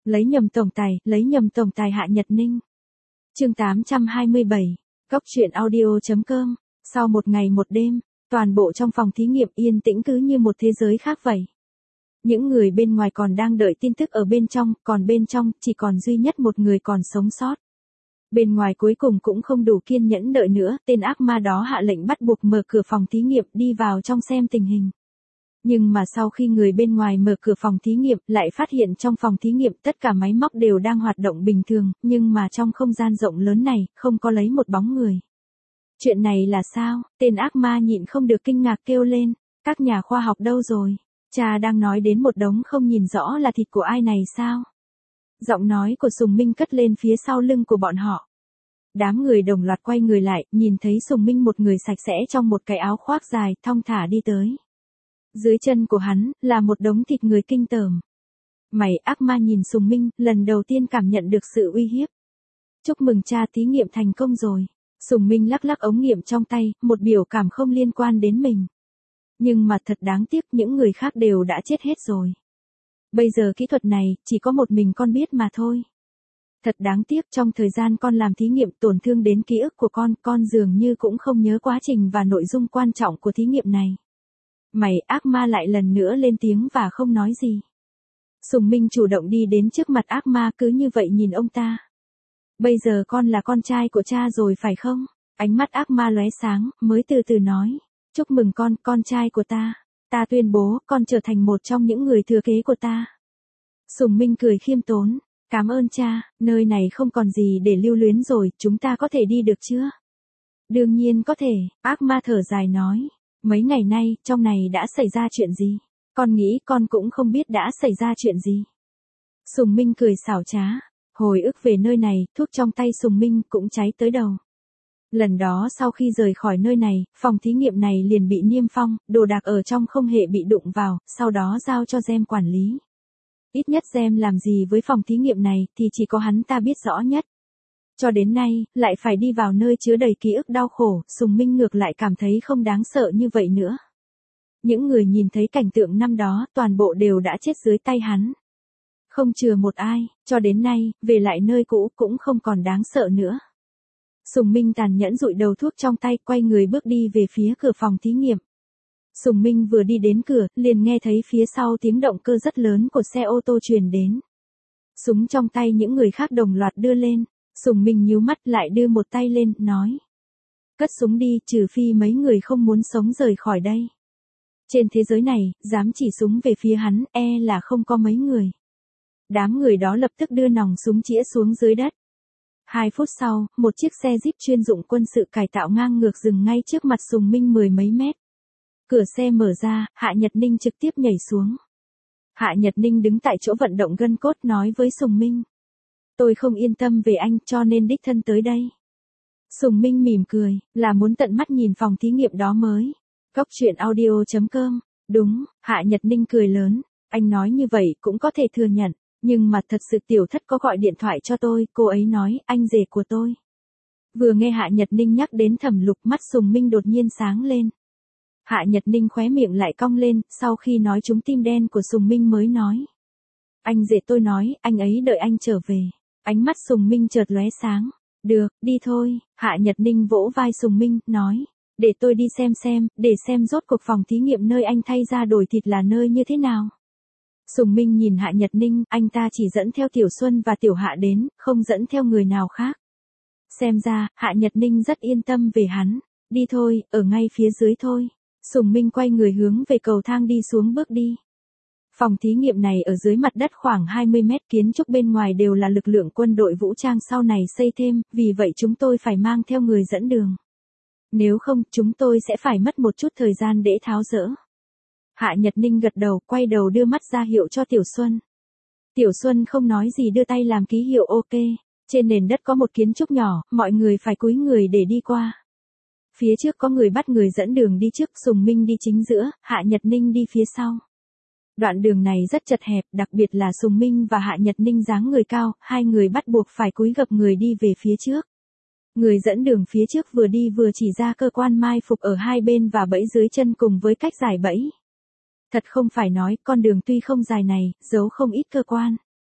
Lấy nhầm tổng tài Hạ Nhật Ninh. Chương 827, Cốc truyện audio.com. Sau một ngày một đêm, toàn bộ trong phòng thí nghiệm yên tĩnh cứ như một thế giới khác vậy. Những người bên ngoài còn đang đợi tin tức ở bên trong, còn bên trong chỉ còn duy nhất một người còn sống sót. Bên ngoài cuối cùng cũng không đủ kiên nhẫn đợi nữa, tên ác ma đó hạ lệnh bắt buộc mở cửa phòng thí nghiệm đi vào trong xem tình hình. Nhưng mà sau khi người bên ngoài mở cửa phòng thí nghiệm lại phát hiện trong phòng thí nghiệm tất cả máy móc đều đang hoạt động bình thường, nhưng mà trong không gian rộng lớn này không có lấy một bóng người. Chuyện này là sao? Tên ác ma nhịn không được kinh ngạc kêu lên, các nhà khoa học đâu rồi? Cha đang nói đến một đống không nhìn rõ là thịt của ai này sao? Giọng nói của Sùng Minh cất lên phía sau lưng của bọn họ. Đám người đồng loạt quay người lại, nhìn thấy Sùng Minh một người sạch sẽ trong một cái áo khoác dài, thong thả đi tới. Dưới chân của hắn, là một đống thịt người kinh tởm. Mày ác ma nhìn Sùng Minh, lần đầu tiên cảm nhận được sự uy hiếp. Chúc mừng cha, thí nghiệm thành công rồi. Sùng Minh lắc lắc ống nghiệm trong tay, một biểu cảm không liên quan đến mình. Nhưng mà thật đáng tiếc, những người khác đều đã chết hết rồi. Bây giờ kỹ thuật này, chỉ có một mình con biết mà thôi. Thật đáng tiếc, trong thời gian con làm thí nghiệm tổn thương đến ký ức của con dường như cũng không nhớ quá trình và nội dung quan trọng của thí nghiệm này. Mày ác ma lại lần nữa lên tiếng và không nói gì. Sùng Minh chủ động đi đến trước mặt ác ma cứ như vậy nhìn ông ta. Bây giờ con là con trai của cha rồi phải không? Ánh mắt ác ma lóe sáng, mới từ từ nói. Chúc mừng con trai của ta. Ta tuyên bố con trở thành một trong những người thừa kế của ta. Sùng Minh cười khiêm tốn. Cảm ơn cha, nơi này không còn gì để lưu luyến rồi, chúng ta có thể đi được chưa? Đương nhiên có thể, ác ma thở dài nói. Mấy ngày nay, trong này đã xảy ra chuyện gì? Con nghĩ con cũng không biết đã xảy ra chuyện gì. Sùng Minh cười xảo trá. Hồi ức về nơi này, thuốc trong tay Sùng Minh cũng cháy tới đầu. Lần đó sau khi rời khỏi nơi này, phòng thí nghiệm này liền bị niêm phong, đồ đạc ở trong không hề bị đụng vào, sau đó giao cho Gem quản lý. Ít nhất Gem làm gì với phòng thí nghiệm này thì chỉ có hắn ta biết rõ nhất. Cho đến nay, lại phải đi vào nơi chứa đầy ký ức đau khổ, Sùng Minh ngược lại cảm thấy không đáng sợ như vậy nữa. Những người nhìn thấy cảnh tượng năm đó, toàn bộ đều đã chết dưới tay hắn. Không chừa một ai, cho đến nay, về lại nơi cũ cũng không còn đáng sợ nữa. Sùng Minh tàn nhẫn dụi đầu thuốc trong tay, quay người bước đi về phía cửa phòng thí nghiệm. Sùng Minh vừa đi đến cửa, liền nghe thấy phía sau tiếng động cơ rất lớn của xe ô tô truyền đến. Súng trong tay những người khác đồng loạt đưa lên. Sùng Minh nhíu mắt lại đưa một tay lên, nói. Cất súng đi, trừ phi mấy người không muốn sống rời khỏi đây. Trên thế giới này, dám chỉ súng về phía hắn, là không có mấy người. Đám người đó lập tức đưa nòng súng chĩa xuống dưới đất. 2 phút sau, một chiếc xe Jeep chuyên dụng quân sự cải tạo ngang ngược dừng ngay trước mặt Sùng Minh 10 mấy mét. Cửa xe mở ra, Hạ Nhật Ninh trực tiếp nhảy xuống. Hạ Nhật Ninh đứng tại chỗ vận động gân cốt nói với Sùng Minh. Tôi không yên tâm về anh cho nên đích thân tới đây. Sùng Minh mỉm cười, là muốn tận mắt nhìn phòng thí nghiệm đó mới. Cốc truyện audio.com. Đúng, Hạ Nhật Ninh cười lớn. Anh nói như vậy cũng có thể thừa nhận. Nhưng mà thật sự tiểu thất có gọi điện thoại cho tôi, cô ấy nói, anh rể của tôi. Vừa nghe Hạ Nhật Ninh nhắc đến Thẩm Lục, mắt Sùng Minh đột nhiên sáng lên. Hạ Nhật Ninh khóe miệng lại cong lên, sau khi nói trúng tim đen của Sùng Minh mới nói. Anh rể tôi nói, anh ấy đợi anh trở về. Ánh mắt Sùng Minh chợt lóe sáng. Được, đi thôi. Hạ Nhật Ninh vỗ vai Sùng Minh, nói. Để tôi đi xem, để xem rốt cuộc phòng thí nghiệm nơi anh thay ra đổi thịt là nơi như thế nào. Sùng Minh nhìn Hạ Nhật Ninh, anh ta chỉ dẫn theo Tiểu Xuân và Tiểu Hạ đến, không dẫn theo người nào khác. Xem ra, Hạ Nhật Ninh rất yên tâm về hắn. Đi thôi, ở ngay phía dưới thôi. Sùng Minh quay người hướng về cầu thang đi xuống bước đi. Phòng thí nghiệm này ở dưới mặt đất khoảng 20 mét, kiến trúc bên ngoài đều là lực lượng quân đội vũ trang sau này xây thêm, vì vậy chúng tôi phải mang theo người dẫn đường. Nếu không, chúng tôi sẽ phải mất một chút thời gian để tháo dỡ. Hạ Nhật Ninh gật đầu, quay đầu đưa mắt ra hiệu cho Tiểu Xuân. Tiểu Xuân không nói gì đưa tay làm ký hiệu ok. Trên nền đất có một kiến trúc nhỏ, mọi người phải cúi người để đi qua. Phía trước có người bắt người dẫn đường đi trước, Sùng Minh đi chính giữa, Hạ Nhật Ninh đi phía sau. Đoạn đường này rất chật hẹp, đặc biệt là Sùng Minh và Hạ Nhật Ninh dáng người cao, hai người bắt buộc phải cúi gập người đi về phía trước. Người dẫn đường phía trước vừa đi vừa chỉ ra cơ quan mai phục ở hai bên và bẫy dưới chân cùng với cách giải bẫy. Thật không phải nói, con đường tuy không dài này, giấu không ít cơ quan.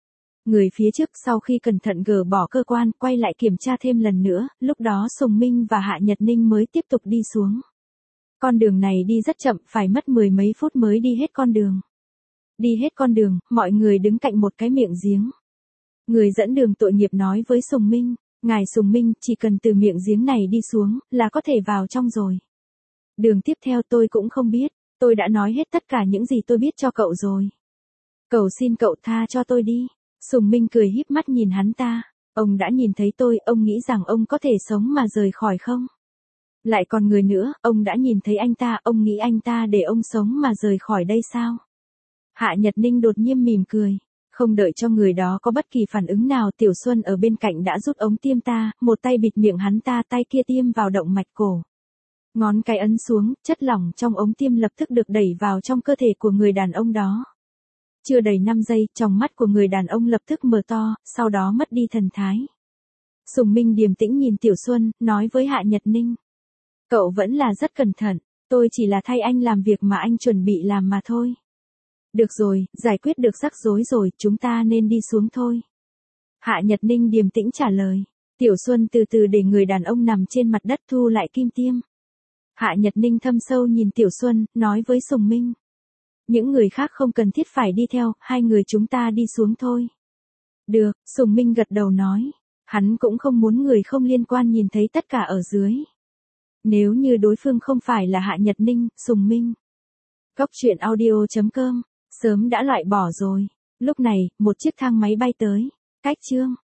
Người phía trước sau khi cẩn thận gỡ bỏ cơ quan, quay lại kiểm tra thêm lần nữa, lúc đó Sùng Minh và Hạ Nhật Ninh mới tiếp tục đi xuống. Con đường này đi rất chậm, phải mất 10 mấy phút mới đi hết con đường. Đi hết con đường, mọi người đứng cạnh một cái miệng giếng. Người dẫn đường tội nghiệp nói với Sùng Minh, ngài Sùng Minh, chỉ cần từ miệng giếng này đi xuống, là có thể vào trong rồi. Đường tiếp theo tôi cũng không biết, tôi đã nói hết tất cả những gì tôi biết cho cậu rồi. Cầu xin cậu tha cho tôi đi. Sùng Minh cười híp mắt nhìn hắn ta, ông đã nhìn thấy tôi, ông nghĩ rằng ông có thể sống mà rời khỏi không? Lại còn người nữa, ông đã nhìn thấy anh ta, ông nghĩ anh ta để ông sống mà rời khỏi đây sao? Hạ Nhật Ninh đột nhiên mỉm cười. Không đợi cho người đó có bất kỳ phản ứng nào, Tiểu Xuân ở bên cạnh đã rút ống tiêm ta, một tay bịt miệng hắn ta, tay kia tiêm vào động mạch cổ. Ngón cái ấn xuống, chất lỏng trong ống tiêm lập tức được đẩy vào trong cơ thể của người đàn ông đó. Chưa đầy 5 giây, tròng mắt của người đàn ông lập tức mở to, sau đó mất đi thần thái. Sùng Minh điềm tĩnh nhìn Tiểu Xuân, nói với Hạ Nhật Ninh. Cậu vẫn là rất cẩn thận, tôi chỉ là thay anh làm việc mà anh chuẩn bị làm mà thôi. Được rồi, giải quyết được rắc rối rồi, chúng ta nên đi xuống thôi. Hạ Nhật Ninh điềm tĩnh trả lời. Tiểu Xuân từ từ để người đàn ông nằm trên mặt đất thu lại kim tiêm. Hạ Nhật Ninh thâm sâu nhìn Tiểu Xuân, nói với Sùng Minh. Những người khác không cần thiết phải đi theo, hai người chúng ta đi xuống thôi. Được, Sùng Minh gật đầu nói. Hắn cũng không muốn người không liên quan nhìn thấy tất cả ở dưới. Nếu như đối phương không phải là Hạ Nhật Ninh, Sùng Minh. Góc truyện audio.com, sớm đã loại bỏ rồi. Lúc này, một chiếc thang máy bay tới. Cách chương.